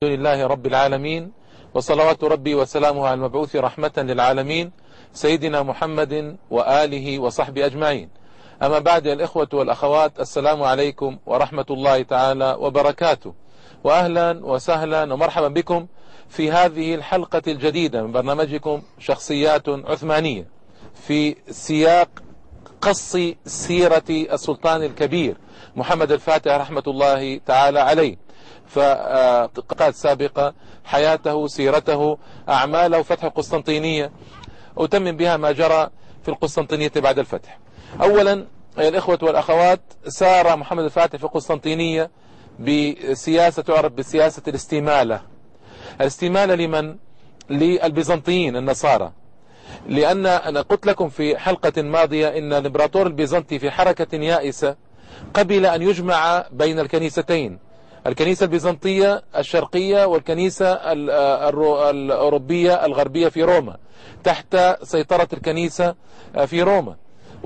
لله رب العالمين، وصلوات ربي وسلامه على المبعوث رحمة للعالمين سيدنا محمد وآله وصحبه أجمعين. أما بعد، الإخوة والأخوات، السلام عليكم ورحمة الله تعالى وبركاته، وأهلا وسهلا ومرحبا بكم في هذه الحلقة الجديدة من برنامجكم شخصيات عثمانية في سياق قص سيرة السلطان الكبير محمد الفاتح رحمة الله تعالى عليه. فقد سابقة حياته، سيرته، أعماله، فتح القسطنطينية، أتمم بها ما جرى في القسطنطينية بعد الفتح. أولا الإخوة والأخوات، سار محمد الفاتح في القسطنطينية بسياسة تعرف بسياسة الاستمالة. الاستمالة لمن؟ للبيزنطيين النصارى، لأن أنا قلت لكم في حلقة ماضية إن الإمبراطور البيزنطي في حركة يائسة قبل أن يجمع بين الكنيستين، الكنيسة البيزنطية الشرقية والكنيسة الأوروبية الغربية في روما، تحت سيطرة الكنيسة في روما،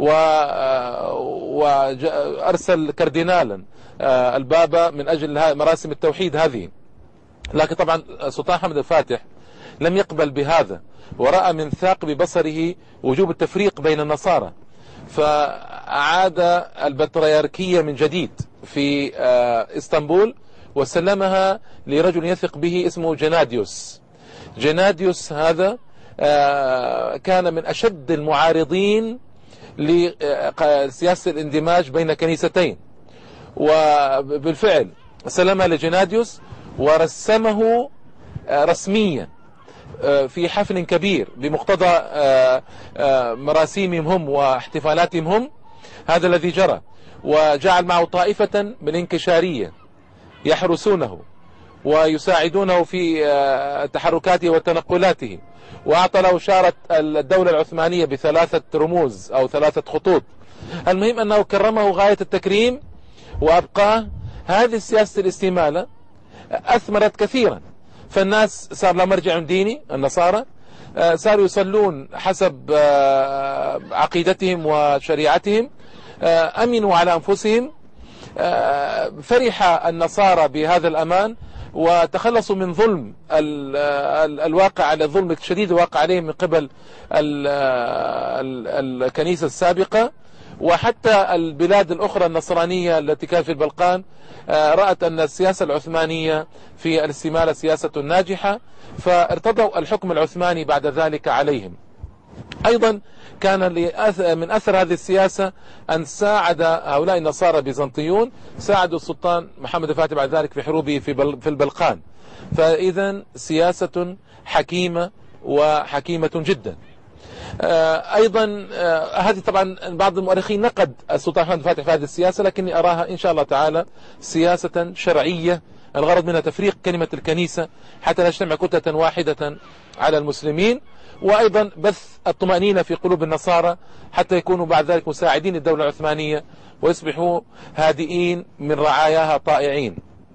وأرسل كاردينالا البابا من أجل مراسم التوحيد هذه. لكن طبعا السلطان محمد الفاتح لم يقبل بهذا، ورأى من ثاقب بصره وجوب التفريق بين النصارى، فأعاد البطريركية من جديد في اسطنبول وسلمها لرجل يثق به اسمه جناديوس. جناديوس هذا كان من أشد المعارضين لسياسة الاندماج بين كنيستين، وبالفعل سلمها لجناديوس ورسمه رسميا في حفل كبير بمقتضى مراسيمهم هم واحتفالاتهم هم. هذا الذي جرى، وجعل معه طائفة من انكشارية يحرسونه ويساعدونه في تحركاته وتنقلاته، وأعطى له شارة الدولة العثمانية بثلاثة رموز أو ثلاثة خطوط. المهم أنه كرمه غاية التكريم وأبقاه. هذه السياسة الاستمالة أثمرت كثيرا، فالناس صار لهم مرجع ديني، النصارى صاروا يصلون حسب عقيدتهم وشريعتهم، أمنوا على أنفسهم، فرح النصارى بهذا الأمان وتخلصوا من ظلم الواقع على الظلم الشديد الواقع عليهم من قبل الكنيسة السابقة. وحتى البلاد الأخرى النصرانية التي كانت في البلقان رأت أن السياسة العثمانية في الاستمالة سياسة ناجحة، فارتضوا الحكم العثماني بعد ذلك عليهم. أيضا كان من أثر هذه السياسة أن ساعد هؤلاء النصارى البيزنطيون، ساعدوا السلطان محمد الفاتح بعد ذلك في حروبه في البلقان. فإذا سياسة حكيمة وحكيمة جدا. أيضا هذه طبعا بعض المؤرخين نقد السلطان محمد الفاتح في هذه السياسة، لكني أراها إن شاء الله تعالى سياسة شرعية الغرض منها تفريق كلمة الكنيسة حتى نجتمع كتلة واحدة على المسلمين، وأيضا بث الطمأنينة في قلوب النصارى حتى يكونوا بعد ذلك مساعدين الدولة العثمانية ويصبحوا هادئين من رعاياها طائعين.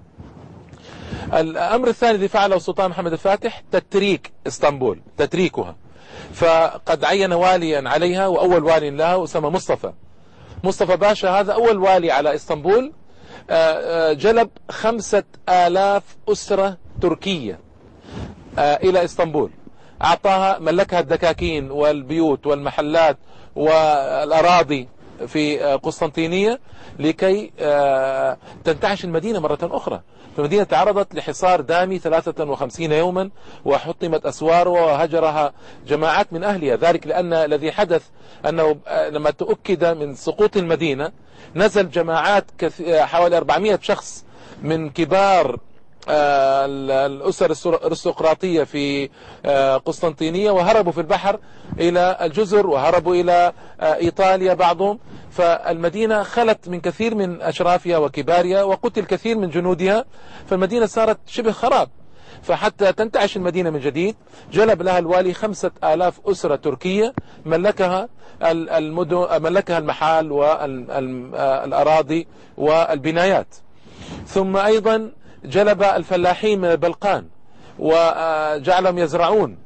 الأمر الثاني الذي فعله السلطان محمد الفاتح تتريك اسطنبول، تتريكها. فقد عين واليا عليها، وأول والي لها وسمى مصطفى باشا. هذا أول والي على اسطنبول، جلب 5000 أسرة تركية إلى اسطنبول، أعطاها، ملكها الدكاكين والبيوت والمحلات والأراضي في قسطنطينية لكي تنتعش المدينة مرة أخرى. فالمدينة تعرضت لحصار دامي 53 يوما، وحطمت أسوارها وهجرها جماعات من أهلها. ذلك لأن الذي حدث أنه لما تؤكد من سقوط المدينة نزل جماعات حوالي 400 شخص من كبار الأسر الأرستقراطية في قسطنطينية، وهربوا في البحر إلى الجزر، وهربوا إلى إيطاليا بعضهم. فالمدينة خلت من كثير من أشرافها وكبارها، وقتل كثير من جنودها، فالمدينة صارت شبه خراب. فحتى تنتعش المدينة من جديد جلب لها الوالي 5000 أسرة تركية، ملكها المدن، ملكها المحال والأراضي والبنايات. ثم أيضا جلب الفلاحين من البلقان وجعلهم يزرعون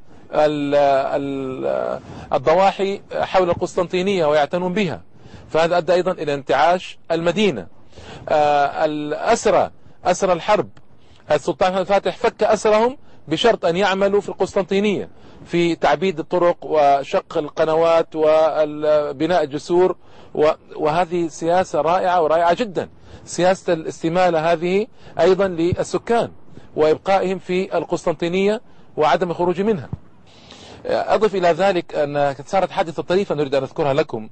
الضواحي حول القسطنطينية ويعتنون بها، فهذا أدى أيضا إلى انتعاش المدينة. أسرى الحرب السلطان محمد الفاتح فك أسرهم بشرط أن يعملوا في القسطنطينية في تعبيد الطرق وشق القنوات وبناء الجسور، وهذه سياسة رائعة ورائعة جدا. سياسة الاستمالة هذه أيضا للسكان وإبقائهم في القسطنطينية وعدم الخروج منها. أضف إلى ذلك أن صارت حادثة طريفة نريد أن أذكرها لكم.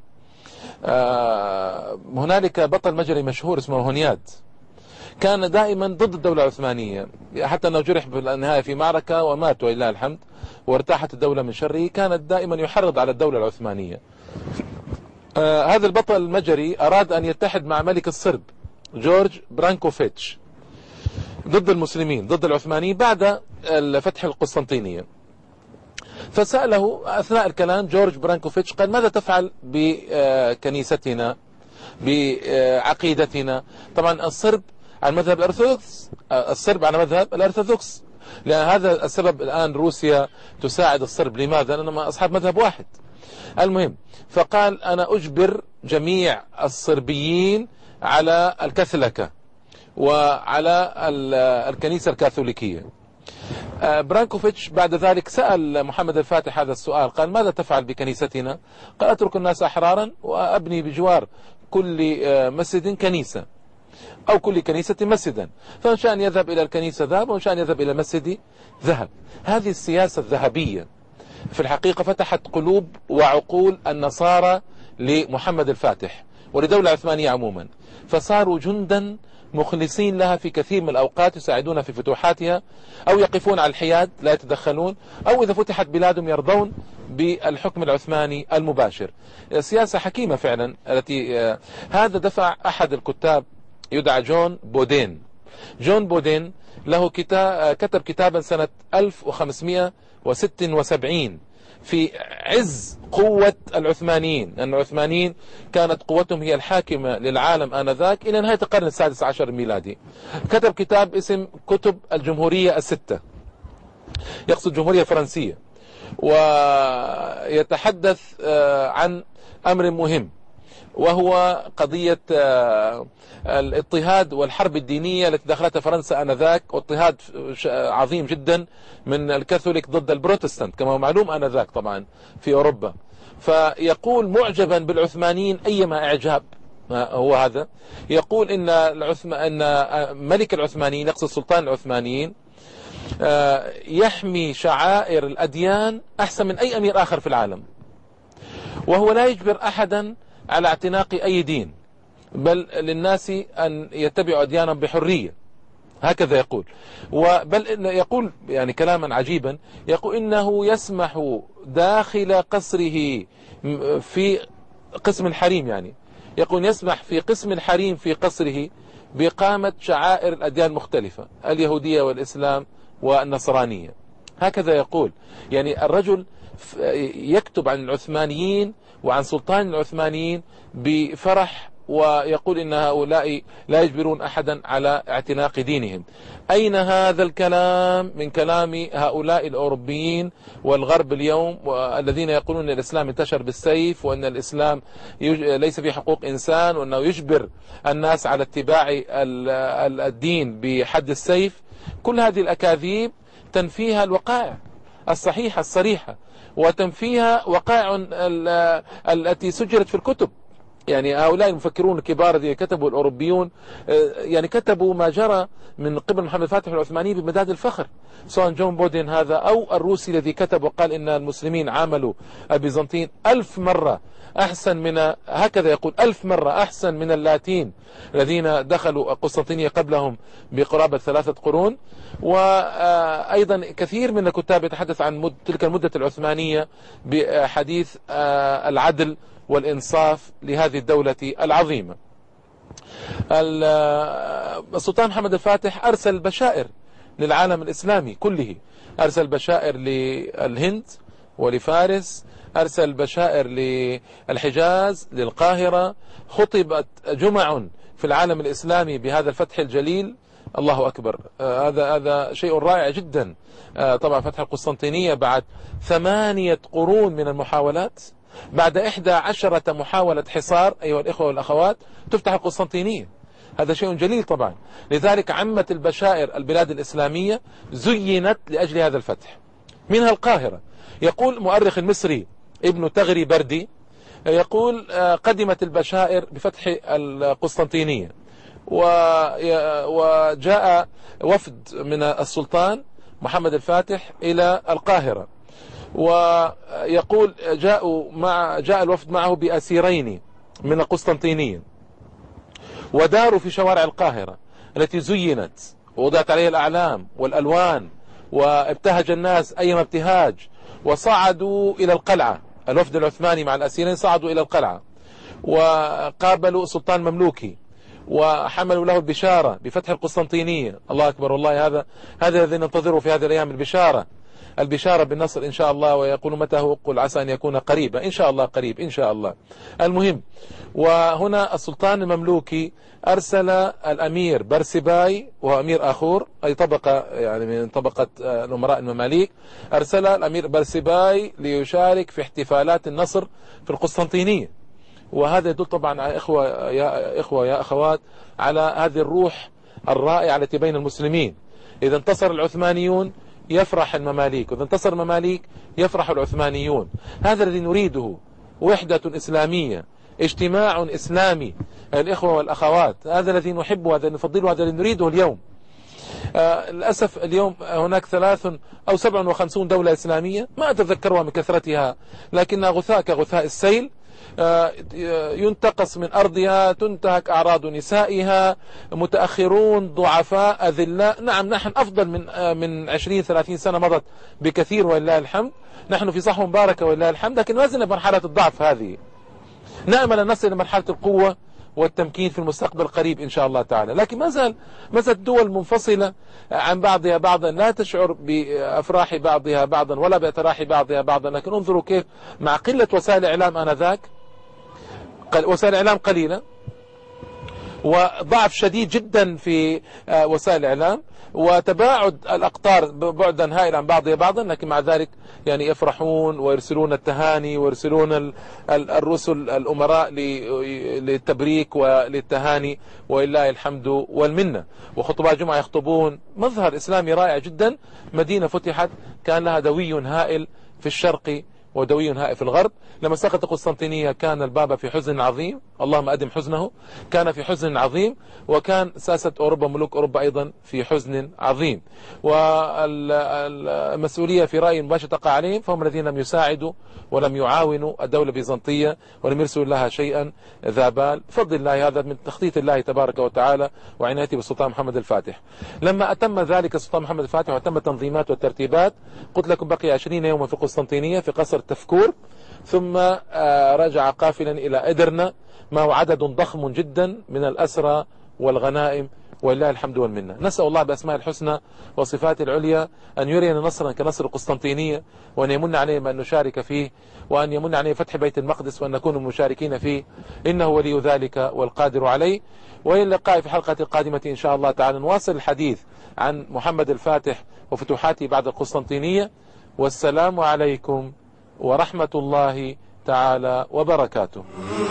هنالك بطل مجري مشهور اسمه هونياد، كان دائما ضد الدولة العثمانية، حتى أنه جرح في النهاية في معركة ومات ولله الحمد وارتاحت الدولة من شره. كانت دائما يحرض على الدولة العثمانية. هذا البطل المجري أراد أن يتحد مع ملك الصرب جورج برانكوفيتش ضد المسلمين ضد العثمانيين بعد فتح القسطنطينية. فسأله أثناء الكلام جورج برانكوفيتش قال: ماذا تفعل بكنيستنا بعقيدتنا؟ طبعا الصرب على مذهب الأرثوذكس، الصرب على مذهب الأرثوذكس، لأن هذا السبب الآن روسيا تساعد الصرب. لماذا؟ لأنهم أصحاب مذهب واحد. المهم، فقال: أنا أجبر جميع الصربيين على الكاثوليكة وعلى الكنيسة الكاثوليكية. برانكوفيتش بعد ذلك سأل محمد الفاتح هذا السؤال، قال: ماذا تفعل بكنيستنا؟ قال: أترك الناس أحرارا وأبني بجوار كل مسجد كنيسة، أو كل كنيسة مسجدا، فإن شاء أن يذهب إلى الكنيسة ذهب وإن شاء أن يذهب إلى المسجد ذهب. هذه السياسة الذهبية في الحقيقة فتحت قلوب وعقول النصارى لمحمد الفاتح ولدولة عثمانية عموما، فصاروا جندا مخلصين لها في كثير من الأوقات، يساعدونها في فتوحاتها أو يقفون على الحياد لا يتدخلون، أو إذا فتحت بلادهم يرضون بالحكم العثماني المباشر. سياسة حكيمة فعلا التي هذا دفع أحد الكتاب يدعى جون بودين. جون بودين له كتب كتابا سنة 1576 في عز قوة العثمانيين، لأن العثمانيين كانت قوتهم هي الحاكمة للعالم آنذاك إلى نهاية القرن السادس عشر الميلادي. كتب كتاب اسم كتب الجمهورية الستة، يقصد الجمهورية الفرنسية، ويتحدث عن أمر مهم، وهو قضية الاضطهاد والحرب الدينية التي دخلتها فرنسا آنذاك، واضطهاد عظيم جدا من الكاثوليك ضد البروتستانت كما هو معلوم آنذاك طبعا في أوروبا. فيقول معجبا بالعثمانيين أيما إعجاب هو هذا، يقول إن ملك العثمانيين يقصد سلطان العثمانيين يحمي شعائر الأديان أحسن من أي أمير آخر في العالم، وهو لا يجبر أحدا على اعتناق أي دين، بل للناس أن يتبعوا أديانهم بحرية، هكذا يقول. بل يقول يعني كلاما عجيبا، يقول إنه يسمح داخل قصره في قسم الحريم، يعني يقول يسمح في قسم الحريم في قصره بإقامة شعائر الأديان المختلفة، اليهودية والإسلام والنصرانية، هكذا يقول. يعني الرجل يكتب عن العثمانيين وعن سلطان العثمانيين بفرح، ويقول إن هؤلاء لا يجبرون أحدا على اعتناق دينهم. أين هذا الكلام من كلام هؤلاء الأوروبيين والغرب اليوم الذين يقولون أن الإسلام انتشر بالسيف، وأن الإسلام ليس فيه حقوق إنسان، وأنه يجبر الناس على اتباع الدين بحد السيف؟ كل هذه الأكاذيب تنفيها الوقائع الصحيحة الصريحة، وتنفيها وقائع التي سجلت في الكتب. يعني هؤلاء المفكرون الكبار الذين كتبوا الأوروبيون يعني كتبوا ما جرى من قبل محمد الفاتح العثماني بمداد الفخر، سواء جون بودين هذا أو الروسي الذي كتب وقال إن المسلمين عاملوا البيزنطيين 1000 مرة أحسن من، هكذا يقول، 1000 مرة أحسن من اللاتين الذين دخلوا القسطنطينية قبلهم بقرابة 3 قرون. وأيضا كثير من الكتاب يتحدث عن تلك المدة العثمانية بحديث العدل والإنصاف لهذه الدولة العظيمة. السلطان محمد الفاتح أرسل بشائر للعالم الإسلامي كله، أرسل بشائر للهند ولفارس، أرسل بشائر للحجاز للقاهرة، خطبت جمع في العالم الإسلامي بهذا الفتح الجليل. الله أكبر، هذا شيء رائع جدا. طبعا فتح القسطنطينية بعد 8 قرون من المحاولات، بعد 11 محاولة حصار أيها الإخوة والأخوات تفتح القسطنطينية. هذا شيء جليل طبعا. لذلك عمت البشائر البلاد الإسلامية زينت لأجل هذا الفتح، منها القاهرة. يقول مؤرخ مصري ابن تغري بردي، يقول قدمت البشائر بفتح القسطنطينية، وجاء وفد من السلطان محمد الفاتح إلى القاهرة، ويقول جاء الوفد معه بأسيرين من القسطنطينية، وداروا في شوارع القاهرة التي زينت ووضعت عليها الأعلام والألوان، وابتهج الناس أيما ابتهاج، وصعدوا إلى القلعة. الوفد العثماني مع الأسيرين صعدوا إلى القلعة وقابلوا سلطان مملوكي، وحملوا له البشارة بفتح القسطنطينية. الله أكبر، والله هذا الذي ننتظره في هذه الأيام، البشارة بالنصر إن شاء الله. ويقول متى هو؟ قل عسى أن يكون قريبا، إن شاء الله قريب إن شاء الله. المهم، وهنا السلطان المملوكي أرسل الأمير برسباي، وهو أمير آخور، أي طبقة يعني من طبقة الأمراء المماليك، أرسل الأمير برسباي ليشارك في احتفالات النصر في القسطنطينية. وهذا يدل طبعا على إخوة يا أخوات على هذه الروح الرائعة التي بين المسلمين. إذا انتصر العثمانيون يفرح المماليك، وإذا انتصر المماليك يفرح العثمانيون. هذا الذي نريده، وحدة إسلامية، اجتماع إسلامي الإخوة والأخوات، هذا الذي نحبه، هذا الذي نفضله، هذا الذي نريده اليوم. للأسف اليوم هناك 53 أو 57 دولة إسلامية، ما أتذكرها من كثرتها، لكنها غثاء كغثاء السيل، ينتقص من أرضها، تنتهك أعراض نسائها، متأخرون، ضعفاء، أذلاء. نعم، نحن أفضل من 20-30 سنة مضت بكثير ولله الحمد، نحن في صحوة مباركة ولله الحمد، لكن ما زلنا بمرحلة الضعف هذه. نأمل أن نصل إلى مرحلة القوة والتمكين في المستقبل القريب إن شاء الله تعالى. لكن ما زالت الدول منفصلة عن بعضها بعضا، لا تشعر بأفراح بعضها بعضا ولا بأتراح بعضها بعضا. لكن انظروا كيف مع قلة وسائل الإعلام آنذاك، وسائل الإعلام قليلة، وضعف شديد جدا في وسائل الإعلام، وتباعد الأقطار بعدا هائلا عن بعضها بعضا، لكن مع ذلك يعني يفرحون ويرسلون التهاني ويرسلون الرسل الأمراء للتبريك وللتهاني، ولله الحمد والمنة. وخطباء جمعة يخطبون، مظهر إسلامي رائع جدا. مدينة فتحت كان لها دوي هائل في الشرق ودوي هائل في الغرب. لما سقط القسطنطينية كان البابا في حزن عظيم، اللهم أدم حزنه، كان في حزن عظيم، وكان ساسة أوروبا، ملوك أوروبا أيضا في حزن عظيم. والمسؤولية في رأيي مباشرة تقع عليهم، فهم الذين لم يساعدوا ولم يعاونوا الدولة البيزنطية ولم يرسلوا لها شيئا ذا بال. بفضل الله، هذا من تخطيط الله تبارك وتعالى وعنايته بالسلطان محمد الفاتح. لما أتم ذلك السلطان محمد الفاتح وأتم التنظيمات والترتيبات، قلت لكم بقي 20 يوما في القسطنطينية في قصر تفكور، ثم رجع قافلا إلى إدرنا، ما هو عدد ضخم جدا من الأسرى والغنائم، ولله الحمد والمنة. نسأل الله بأسماء الحسنى وصفات العليا أن يرينا نصرا كنصر القسطنطينية، وأن يمن علينا أن نشارك فيه، وأن يمن علينا فتح بيت المقدس وأن نكون مشاركين فيه، إنه ولي ذلك والقادر عليه. وإلى اللقاء في حلقة القادمة إن شاء الله تعالى، نواصل الحديث عن محمد الفاتح وفتوحاته بعد القسطنطينية. والسلام عليكم ورحمة الله تعالى وبركاته.